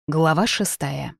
Глава 6.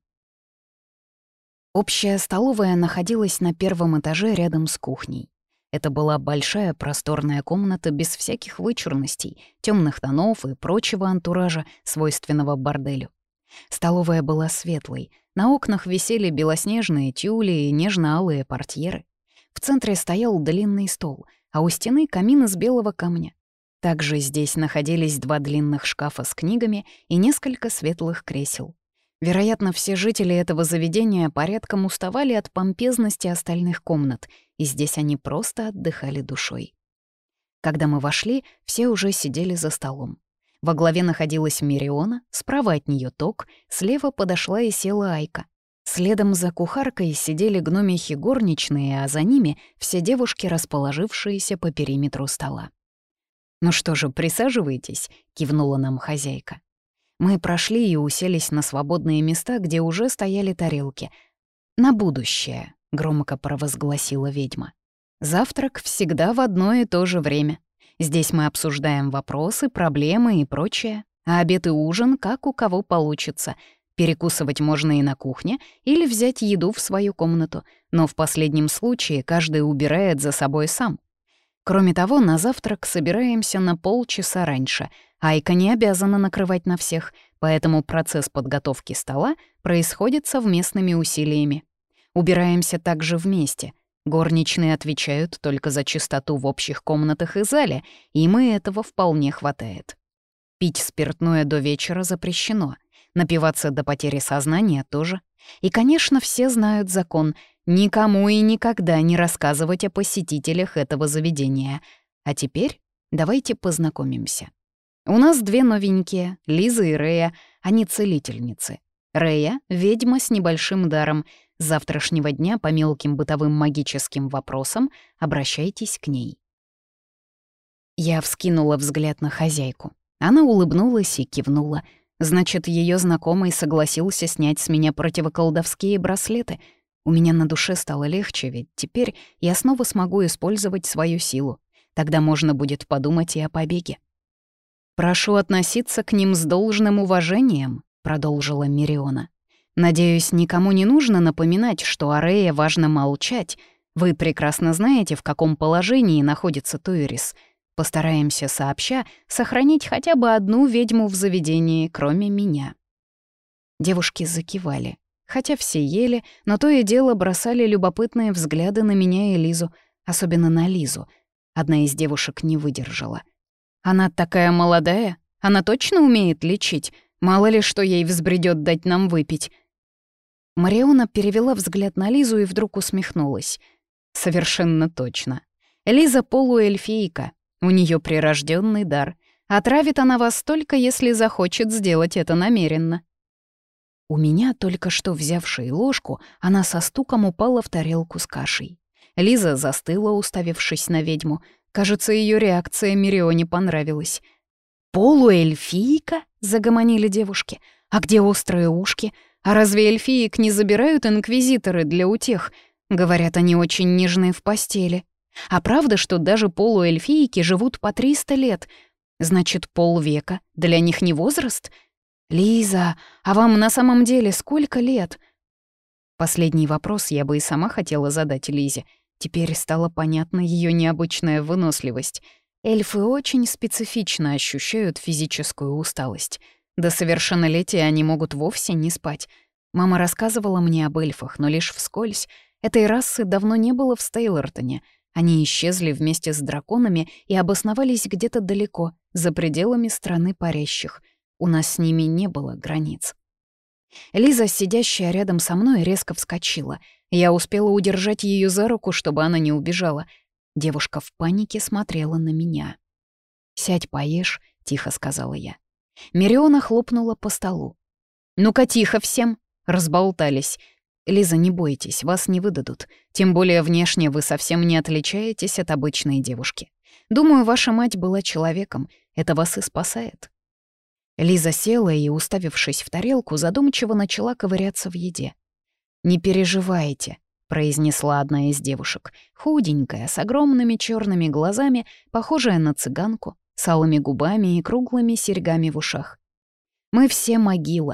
Общая столовая находилась на первом этаже рядом с кухней. Это была большая просторная комната без всяких вычурностей, темных тонов и прочего антуража, свойственного борделю. Столовая была светлой, на окнах висели белоснежные тюли и нежно-алые портьеры. В центре стоял длинный стол, а у стены камин из белого камня. Также здесь находились два длинных шкафа с книгами и несколько светлых кресел. Вероятно, все жители этого заведения порядком уставали от помпезности остальных комнат, и здесь они просто отдыхали душой. Когда мы вошли, все уже сидели за столом. Во главе находилась Мириона, справа от нее Ток, слева подошла и села Айка. Следом за кухаркой сидели гномихи горничные, а за ними все девушки, расположившиеся по периметру стола. «Ну что же, присаживайтесь», — кивнула нам хозяйка. Мы прошли и уселись на свободные места, где уже стояли тарелки. «На будущее», — громко провозгласила ведьма. «Завтрак всегда в одно и то же время. Здесь мы обсуждаем вопросы, проблемы и прочее, а обед и ужин как у кого получится. Перекусывать можно и на кухне или взять еду в свою комнату, но в последнем случае каждый убирает за собой сам. Кроме того, на завтрак собираемся на полчаса раньше. Айка не обязана накрывать на всех, поэтому процесс подготовки стола происходит совместными усилиями. Убираемся также вместе. Горничные отвечают только за чистоту в общих комнатах и зале, и мы этого вполне хватает. Пить спиртное до вечера запрещено. Напиваться до потери сознания тоже. И, конечно, все знают закон — никому и никогда не рассказывать о посетителях этого заведения. А теперь давайте познакомимся. У нас две новенькие, Лиза и Рея, они целительницы. Рея — ведьма с небольшим даром. С завтрашнего дня по мелким бытовым магическим вопросам обращайтесь к ней. Я вскинула взгляд на хозяйку. Она улыбнулась и кивнула. Значит, ее знакомый согласился снять с меня противоколдовские браслеты. У меня на душе стало легче, ведь теперь я снова смогу использовать свою силу. Тогда можно будет подумать и о побеге. «Прошу относиться к ним с должным уважением», — продолжила Мириона. «Надеюсь, никому не нужно напоминать, что о Рее важно молчать. Вы прекрасно знаете, в каком положении находится Туирис. Постараемся сообща сохранить хотя бы одну ведьму в заведении, кроме меня». Девушки закивали. Хотя все ели, но то и дело бросали любопытные взгляды на меня и Лизу, особенно на Лизу. Одна из девушек не выдержала. «Она такая молодая, она точно умеет лечить? Мало ли, что ей взбредёт дать нам выпить». Мариона перевела взгляд на Лизу и вдруг усмехнулась. «Совершенно точно. Лиза полуэльфийка, у неё прирождённый дар. Отравит она вас только, если захочет сделать это намеренно». У меня, только что взявшей ложку, она со стуком упала в тарелку с кашей. Лиза застыла, уставившись на ведьму. Кажется, ее реакция Мирионе понравилась. «Полуэльфийка?» — загомонили девушки. «А где острые ушки? А разве эльфиек не забирают инквизиторы для утех? Говорят, они очень нежные в постели. А правда, что даже полуэльфийки живут по 300 лет? Значит, полвека для них не возраст?» «Лиза, а вам на самом деле сколько лет?» Последний вопрос я бы и сама хотела задать Лизе. Теперь стала понятна ее необычная выносливость. Эльфы очень специфично ощущают физическую усталость. До совершеннолетия они могут вовсе не спать. Мама рассказывала мне об эльфах, но лишь вскользь. Этой расы давно не было в Стейлортоне. Они исчезли вместе с драконами и обосновались где-то далеко, за пределами страны парящих. У нас с ними не было границ. Лиза, сидящая рядом со мной, резко вскочила. Я успела удержать ее за руку, чтобы она не убежала. Девушка в панике смотрела на меня. «Сядь, поешь», — тихо сказала я. Мириона хлопнула по столу. «Ну-ка, тихо всем!» — разболтались. «Лиза, не бойтесь, вас не выдадут. Тем более внешне вы совсем не отличаетесь от обычной девушки. Думаю, ваша мать была человеком. Это вас и спасает». Лиза села и, уставившись в тарелку, задумчиво начала ковыряться в еде. «Не переживайте», — произнесла одна из девушек, худенькая, с огромными черными глазами, похожая на цыганку, с алыми губами и круглыми серьгами в ушах. «Мы все могила.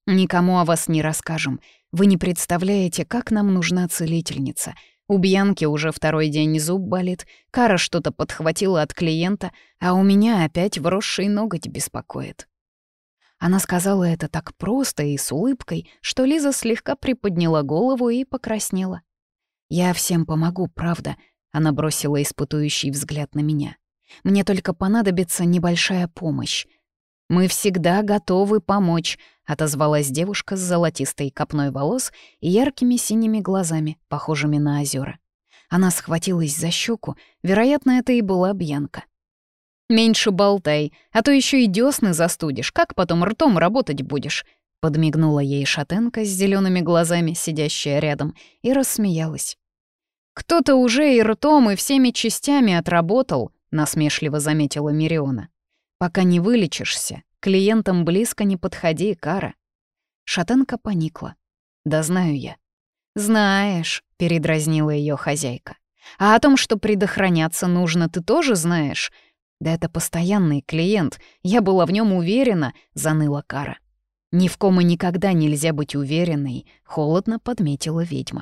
«Никому о вас не расскажем. Вы не представляете, как нам нужна целительница. У Бьянки уже второй день зуб болит, Кара что-то подхватила от клиента, а у меня опять вросший ноготь беспокоит». Она сказала это так просто и с улыбкой, что Лиза слегка приподняла голову и покраснела. «Я всем помогу, правда», — она бросила испытующий взгляд на меня. «Мне только понадобится небольшая помощь». «Мы всегда готовы помочь», — отозвалась девушка с золотистой копной волос и яркими синими глазами, похожими на озера. Она схватилась за щеку, вероятно, это и была Бьянка. «Меньше болтай, а то еще и десны застудишь, как потом ртом работать будешь?» Подмигнула ей шатенка с зелеными глазами, сидящая рядом, и рассмеялась. «Кто-то уже и ртом, и всеми частями отработал», — насмешливо заметила Мириона. «Пока не вылечишься, клиентам близко не подходи, Кара». Шатенка поникла. «Да знаю я». «Знаешь», — передразнила ее хозяйка. «А о том, что предохраняться нужно, ты тоже знаешь?» «Да это постоянный клиент, я была в нем уверена», — заныла Кара. «Ни в ком и никогда нельзя быть уверенной», — холодно подметила ведьма.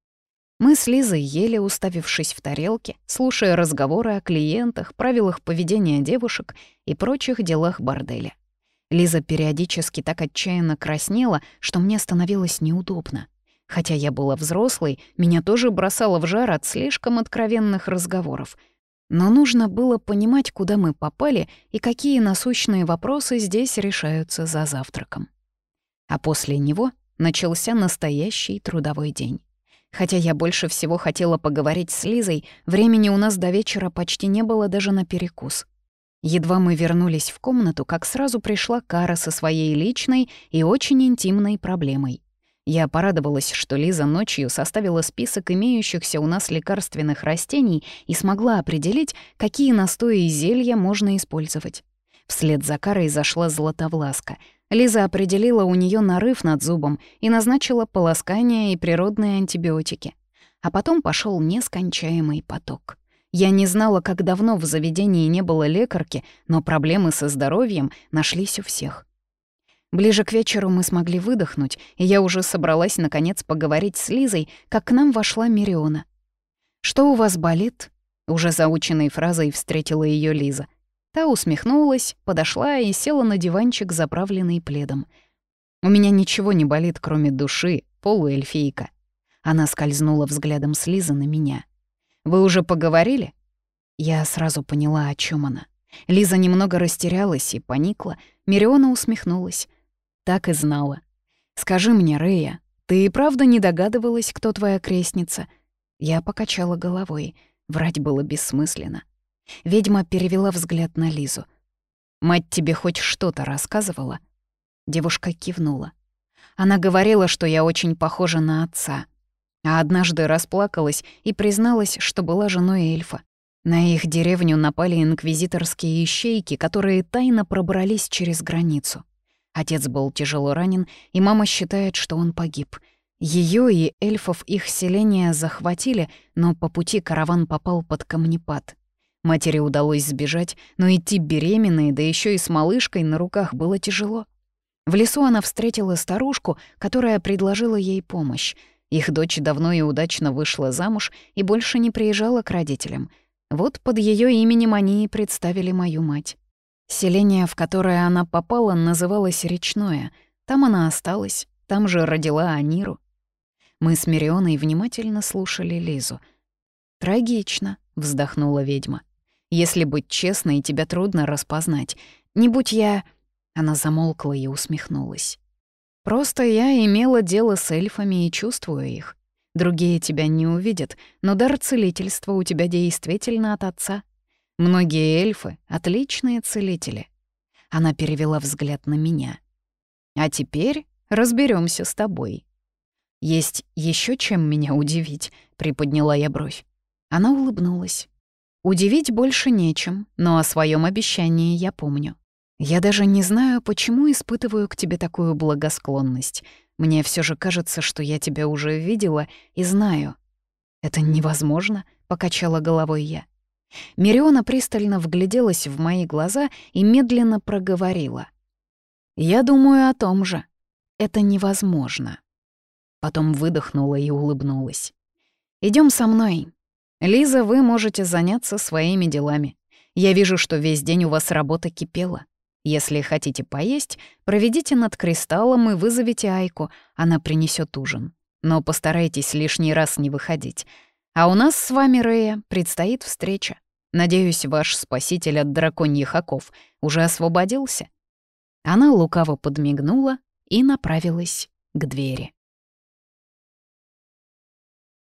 Мы с Лизой ели, уставившись в тарелки, слушая разговоры о клиентах, правилах поведения девушек и прочих делах борделя. Лиза периодически так отчаянно краснела, что мне становилось неудобно. Хотя я была взрослой, меня тоже бросало в жар от слишком откровенных разговоров. Но нужно было понимать, куда мы попали и какие насущные вопросы здесь решаются за завтраком. А после него начался настоящий трудовой день. Хотя я больше всего хотела поговорить с Лизой, времени у нас до вечера почти не было даже на перекус. Едва мы вернулись в комнату, как сразу пришла Кара со своей личной и очень интимной проблемой. Я порадовалась, что Лиза ночью составила список имеющихся у нас лекарственных растений и смогла определить, какие настои и зелья можно использовать. Вслед за Карой зашла Златовласка. Лиза определила у нее нарыв над зубом и назначила полоскание и природные антибиотики. А потом пошел нескончаемый поток. Я не знала, как давно в заведении не было лекарки, но проблемы со здоровьем нашлись у всех. Ближе к вечеру мы смогли выдохнуть, и я уже собралась наконец поговорить с Лизой, как к нам вошла Мириона. «Что у вас болит?» Уже заученной фразой встретила ее Лиза. Та усмехнулась, подошла и села на диванчик, заправленный пледом. «У меня ничего не болит, кроме души, полуэльфийка». Она скользнула взглядом с Лизы на меня. «Вы уже поговорили?» Я сразу поняла, о чем она. Лиза немного растерялась и поникла. Мириона усмехнулась. «Так и знала. Скажи мне, Рея, ты и правда не догадывалась, кто твоя крестница?» Я покачала головой. Врать было бессмысленно. Ведьма перевела взгляд на Лизу. «Мать тебе хоть что-то рассказывала?» Девушка кивнула. Она говорила, что я очень похожа на отца. А однажды расплакалась и призналась, что была женой эльфа. На их деревню напали инквизиторские ищейки, которые тайно пробрались через границу. Отец был тяжело ранен, и мама считает, что он погиб. Ее и эльфов их селения захватили, но по пути караван попал под камнепад. Матери удалось сбежать, но идти беременной, да еще и с малышкой на руках было тяжело. В лесу она встретила старушку, которая предложила ей помощь. Их дочь давно и удачно вышла замуж и больше не приезжала к родителям. Вот под ее именем они и представили мою мать. Селение, в которое она попала, называлось Речное. Там она осталась, там же родила Аниру. Мы с Мирионой внимательно слушали Лизу. «Трагично», — вздохнула ведьма. «Если быть честной, тебя трудно распознать. Не будь я...» Она замолкла и усмехнулась. «Просто я имела дело с эльфами и чувствую их. Другие тебя не увидят, но дар целительства у тебя действительно от отца. Многие эльфы — отличные целители». Она перевела взгляд на меня. «А теперь разберемся с тобой». «Есть еще чем меня удивить?» — приподняла я бровь. Она улыбнулась. «Удивить больше нечем, но о своем обещании я помню. Я даже не знаю, почему испытываю к тебе такую благосклонность. Мне все же кажется, что я тебя уже видела и знаю». «Это невозможно», — покачала головой я. Мириона пристально вгляделась в мои глаза и медленно проговорила. «Я думаю о том же. это невозможно. Потом выдохнула и улыбнулась. Идем со мной. Лиза, вы можете заняться своими делами. Я вижу, что весь день у вас работа кипела. Если хотите поесть, проведите над кристаллом и вызовите Айку, она принесет ужин. Но постарайтесь лишний раз не выходить. А у нас с вами, Рея, предстоит встреча. Надеюсь, ваш спаситель от драконьих оков уже освободился». Она лукаво подмигнула и направилась к двери.